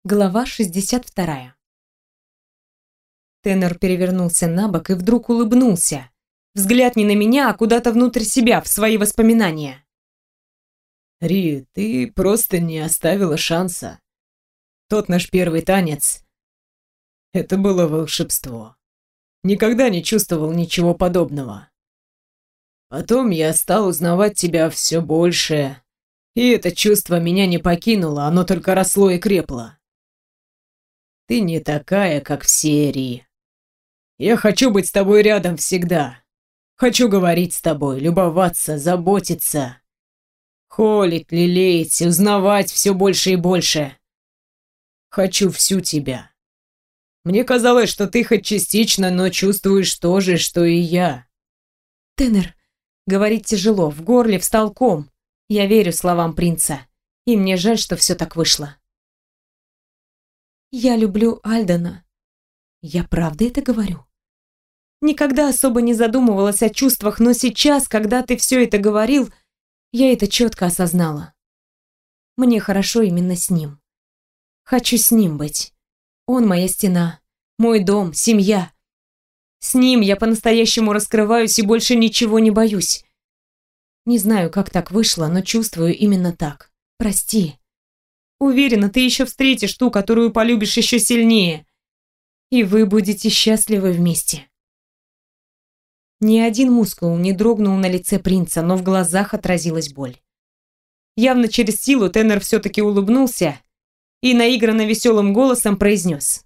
Глава 62. Теннер перевернулся на бок и вдруг улыбнулся. Взгляд не на меня, а куда-то внутрь себя, в свои воспоминания. «Ри, ты просто не оставила шанса. Тот наш первый танец. Это было волшебство. Никогда не чувствовал ничего подобного. Потом я стал узнавать тебя все больше, и это чувство меня не покинуло, оно только росло и крепло. Ты не такая, как все, Ри. Я хочу быть с тобой рядом всегда. Хочу говорить с тобой, любоваться, заботиться. Холить, лелеять, узнавать все больше и больше. Хочу всю тебя. Мне казалось, что ты хоть частично, но чувствуешь то же, что и я. Теннер, говорить тяжело, в горле встал ком. Я верю словам принца, и мне жаль, что все так вышло. Я люблю Альдена. Я правда это говорю? Никогда особо не задумывалась о чувствах, но сейчас, когда ты все это говорил, я это четко осознала. Мне хорошо именно с ним. Хочу с ним быть. Он моя стена, мой дом, семья. С ним я по-настоящему раскрываюсь и больше ничего не боюсь. Не знаю, как так вышло, но чувствую именно так. Прости. Уверена, ты еще встретишь ту, которую полюбишь еще сильнее. И вы будете счастливы вместе. Ни один мускул не дрогнул на лице принца, но в глазах отразилась боль. Явно через силу Теннер все-таки улыбнулся и наигранно веселым голосом произнес.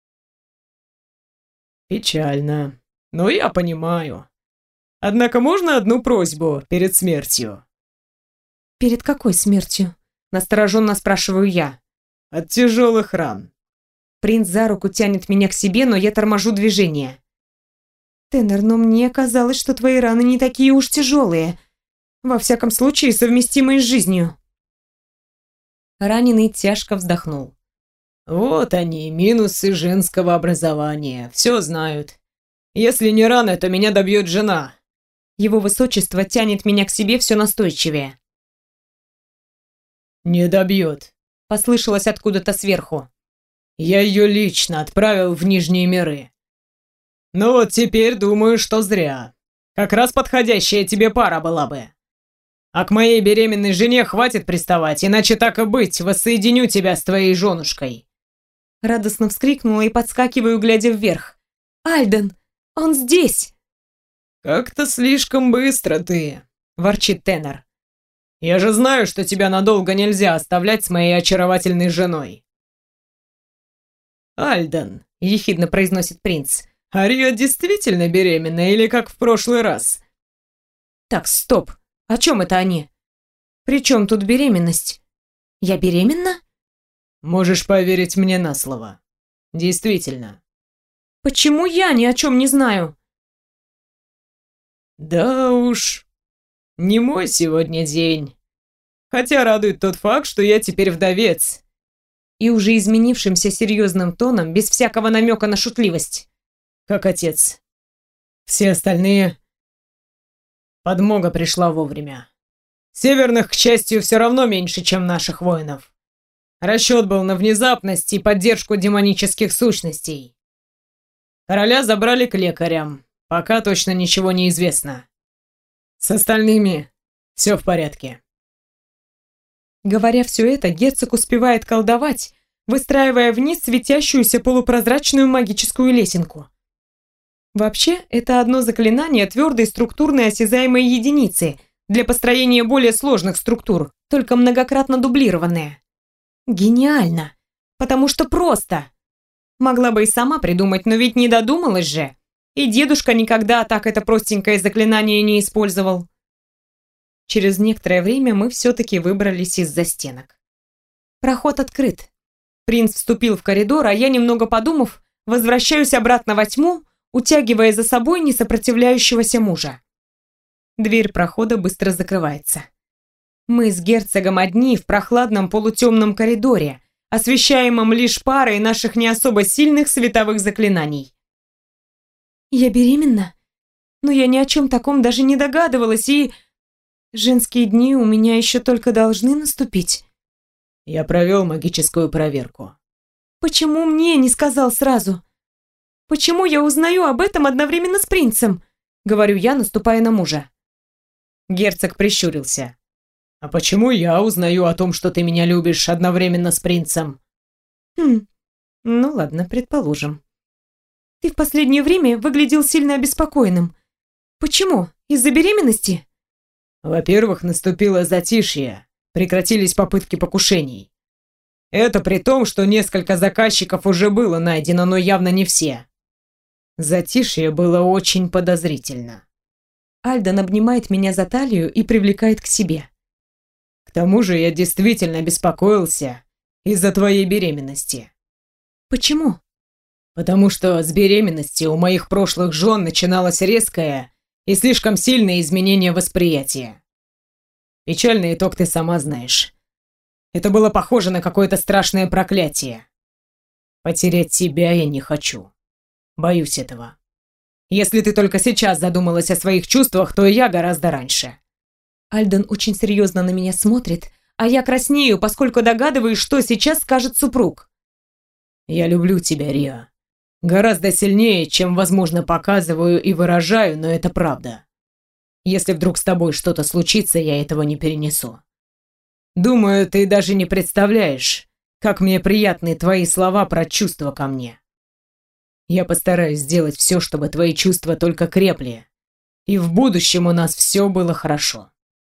Печально, но я понимаю. Однако можно одну просьбу перед смертью? Перед какой смертью? Настороженно спрашиваю я. От тяжелых ран. Принц за руку тянет меня к себе, но я торможу движение. Теннер, но мне казалось, что твои раны не такие уж тяжелые. Во всяком случае, совместимые с жизнью. Раненый тяжко вздохнул. Вот они, минусы женского образования. Все знают. Если не рано, то меня добьет жена. Его высочество тянет меня к себе все настойчивее. Не добьет. Послышалось откуда-то сверху. Я ее лично отправил в Нижние миры. Ну вот теперь думаю, что зря. Как раз подходящая тебе пара была бы. А к моей беременной жене хватит приставать, иначе так и быть, воссоединю тебя с твоей женушкой. Радостно вскрикнула и подскакиваю, глядя вверх. Альден, он здесь! Как-то слишком быстро ты, ворчит Теннер. Я же знаю, что тебя надолго нельзя оставлять с моей очаровательной женой. Альден, ехидно произносит принц. Ария действительно беременна или как в прошлый раз? Так, стоп. О чем это они? При чем тут беременность? Я беременна? Можешь поверить мне на слово. Действительно. Почему я ни о чем не знаю? Да уж, не мой сегодня день. Хотя радует тот факт, что я теперь вдовец. И уже изменившимся серьезным тоном, без всякого намека на шутливость. Как отец. Все остальные... Подмога пришла вовремя. Северных, к счастью, все равно меньше, чем наших воинов. Расчет был на внезапность и поддержку демонических сущностей. Короля забрали к лекарям. Пока точно ничего не известно. С остальными все в порядке. Говоря все это, герцог успевает колдовать, выстраивая вниз светящуюся полупрозрачную магическую лесенку. Вообще, это одно заклинание твердой структурной осязаемой единицы для построения более сложных структур, только многократно дублированное. Гениально! Потому что просто! Могла бы и сама придумать, но ведь не додумалась же. И дедушка никогда так это простенькое заклинание не использовал. Через некоторое время мы все-таки выбрались из-за стенок. Проход открыт. Принц вступил в коридор, а я, немного подумав, возвращаюсь обратно во тьму, утягивая за собой несопротивляющегося мужа. Дверь прохода быстро закрывается. Мы с герцогом одни в прохладном полутемном коридоре, освещаемом лишь парой наших не особо сильных световых заклинаний. Я беременна? Но я ни о чем таком даже не догадывалась, и... Женские дни у меня еще только должны наступить. Я провел магическую проверку. Почему мне не сказал сразу? Почему я узнаю об этом одновременно с принцем? Говорю я, наступая на мужа. Герцог прищурился. А почему я узнаю о том, что ты меня любишь, одновременно с принцем? Ну ладно, предположим. Ты в последнее время выглядел сильно обеспокоенным. Почему? Из-за беременности? Во-первых, наступило затишье, прекратились попытки покушений. Это при том, что несколько заказчиков уже было найдено, но явно не все. Затишье было очень подозрительно. Альден обнимает меня за талию и привлекает к себе. К тому же я действительно беспокоился из-за твоей беременности. Почему? Потому что с беременности у моих прошлых жен начиналось резкое и слишком сильное изменение восприятия. Печальный итог ты сама знаешь. Это было похоже на какое-то страшное проклятие. Потерять тебя я не хочу. Боюсь этого. Если ты только сейчас задумалась о своих чувствах, то и я гораздо раньше. Альден очень серьезно на меня смотрит, а я краснею, поскольку догадываюсь, что сейчас скажет супруг. Я люблю тебя, Риа. Гораздо сильнее, чем, возможно, показываю и выражаю, но это правда. Если вдруг с тобой что-то случится, я этого не перенесу. Думаю, ты даже не представляешь, как мне приятны твои слова про чувства ко мне. Я постараюсь сделать все, чтобы твои чувства только крепли, и в будущем у нас все было хорошо.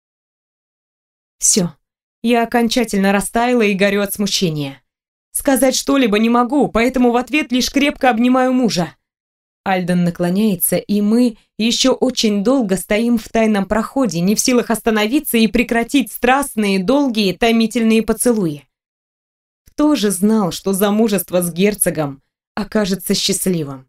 Все. Я окончательно растаяла и горю от смущения. Сказать что-либо не могу, поэтому в ответ лишь крепко обнимаю мужа. Альден наклоняется, и мы еще очень долго стоим в тайном проходе, не в силах остановиться и прекратить страстные, долгие, томительные поцелуи. Кто же знал, что замужество с герцогом окажется счастливым?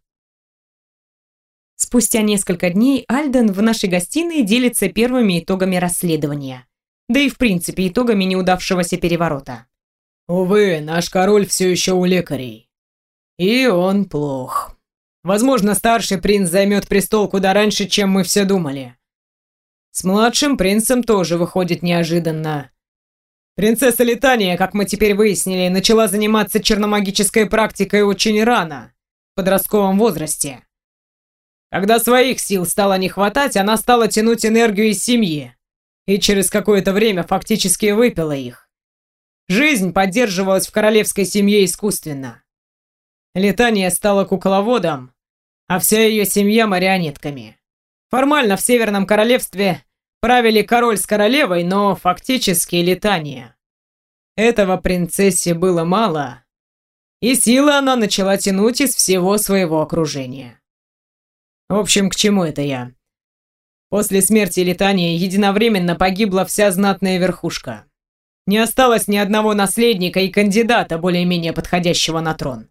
Спустя несколько дней Альден в нашей гостиной делится первыми итогами расследования. Да и в принципе итогами неудавшегося переворота. Увы, наш король все еще у лекарей. И он плох. Возможно, старший принц займет престол куда раньше, чем мы все думали. С младшим принцем тоже выходит неожиданно. Принцесса Литания, как мы теперь выяснили, начала заниматься черномагической практикой очень рано, в подростковом возрасте. Когда своих сил стало не хватать, она стала тянуть энергию из семьи, и через какое-то время фактически выпила их. Жизнь поддерживалась в королевской семье искусственно. Литания стала кукловодом, а вся ее семья марионетками. Формально в Северном Королевстве правили король с королевой, но фактически Литания. Этого принцессе было мало, и силы она начала тянуть из всего своего окружения. В общем, к чему это я? После смерти Литании единовременно погибла вся знатная верхушка. Не осталось ни одного наследника и кандидата, более-менее подходящего на трон.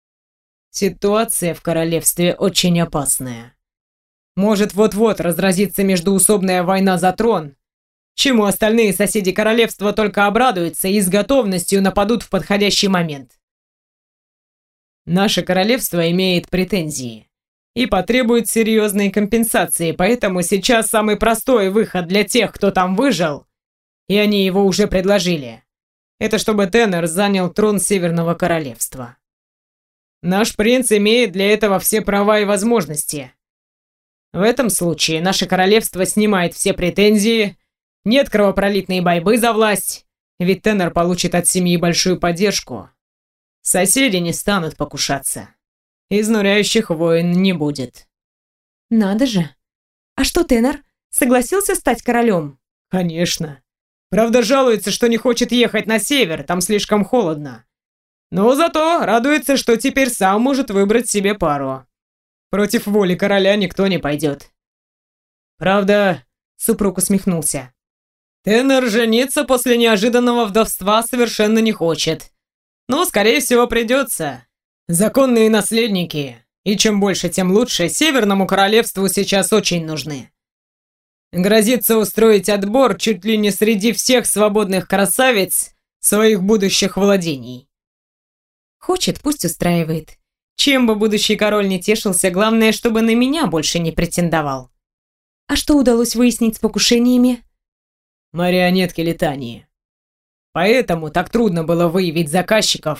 Ситуация в королевстве очень опасная. Может вот-вот разразится междоусобная война за трон, чему остальные соседи королевства только обрадуются и с готовностью нападут в подходящий момент. Наше королевство имеет претензии и потребует серьезной компенсации, поэтому сейчас самый простой выход для тех, кто там выжил, и они его уже предложили, это чтобы Теннер занял трон Северного Королевства. Наш принц имеет для этого все права и возможности. В этом случае наше королевство снимает все претензии, нет кровопролитной борьбы за власть, ведь Теннер получит от семьи большую поддержку. Соседи не станут покушаться. Изнуряющих войн не будет. Надо же. А что Теннер? Согласился стать королем? Конечно. Правда, жалуется, что не хочет ехать на север, там слишком холодно. Но зато радуется, что теперь сам может выбрать себе пару. Против воли короля никто не пойдет. Правда, супруг усмехнулся. Теннер жениться после неожиданного вдовства совершенно не хочет. Но, скорее всего, придется. Законные наследники, и чем больше, тем лучше, Северному Королевству сейчас очень нужны. Грозится устроить отбор чуть ли не среди всех свободных красавиц своих будущих владений. Хочет, пусть устраивает. Чем бы будущий король не тешился, главное, чтобы на меня больше не претендовал. А что удалось выяснить с покушениями? Марионетки Литании. Поэтому так трудно было выявить заказчиков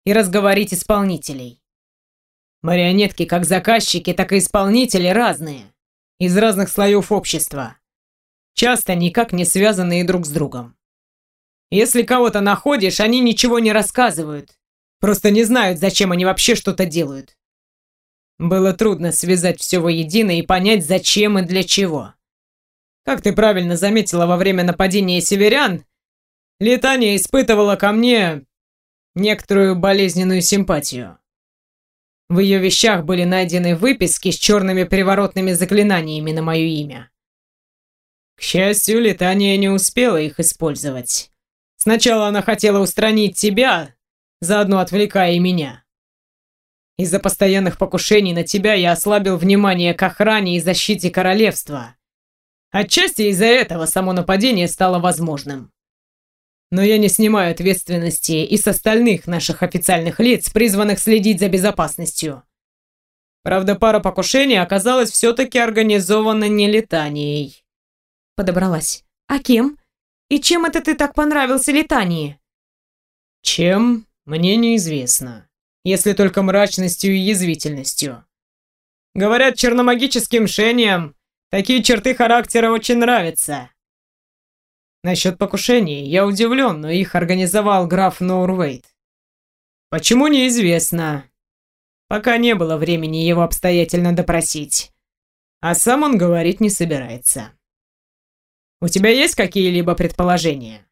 и разговорить исполнителей. Марионетки, как заказчики, так и исполнители разные, из разных слоев общества, часто никак не связанные друг с другом. Если кого-то находишь, они ничего не рассказывают, просто не знают, зачем они вообще что-то делают. Было трудно связать все воедино и понять, зачем и для чего. Как ты правильно заметила, во время нападения северян, Летания испытывала ко мне некоторую болезненную симпатию. В ее вещах были найдены выписки с черными приворотными заклинаниями на мое имя. К счастью, Летания не успела их использовать. Сначала она хотела устранить тебя, заодно отвлекая и меня. Из-за постоянных покушений на тебя я ослабил внимание к охране и защите королевства. Отчасти из-за этого само нападение стало возможным. Но я не снимаю ответственности и с остальных наших официальных лиц, призванных следить за безопасностью. Правда, пара покушений оказалась все-таки организована не Летанией. Подобралась. А кем? И чем это ты так понравился Летании? Чем, мне неизвестно. Если только мрачностью и язвительностью. Говорят, черномагическим шениям такие черты характера очень нравятся. Насчет покушений я удивлен, но их организовал граф Ноурвейт. Почему, неизвестно. Пока не было времени его обстоятельно допросить. А сам он говорить не собирается. У тебя есть какие-либо предположения?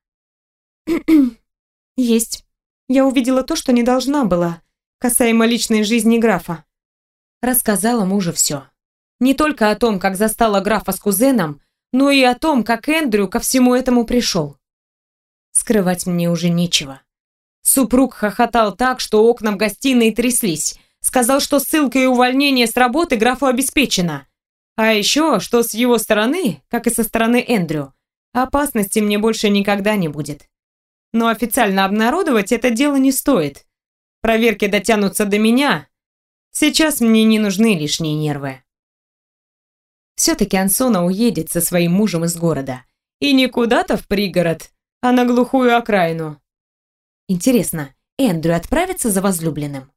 Есть. Я увидела то, что не должна была, касаемо личной жизни графа. Рассказала мужу все. Не только о том, как застала графа с кузеном, но и о том, как Эндрю ко всему этому пришел. Скрывать мне уже нечего. Супруг хохотал так, что окна в гостиной тряслись. Сказал, что ссылка и увольнение с работы графу обеспечено. А еще, что с его стороны, как и со стороны Эндрю, опасности мне больше никогда не будет. Но официально обнародовать это дело не стоит. Проверки дотянутся до меня. Сейчас мне не нужны лишние нервы. Все-таки Ансона уедет со своим мужем из города. И не куда-то в пригород, а на глухую окраину. Интересно, Эндрю отправится за возлюбленным?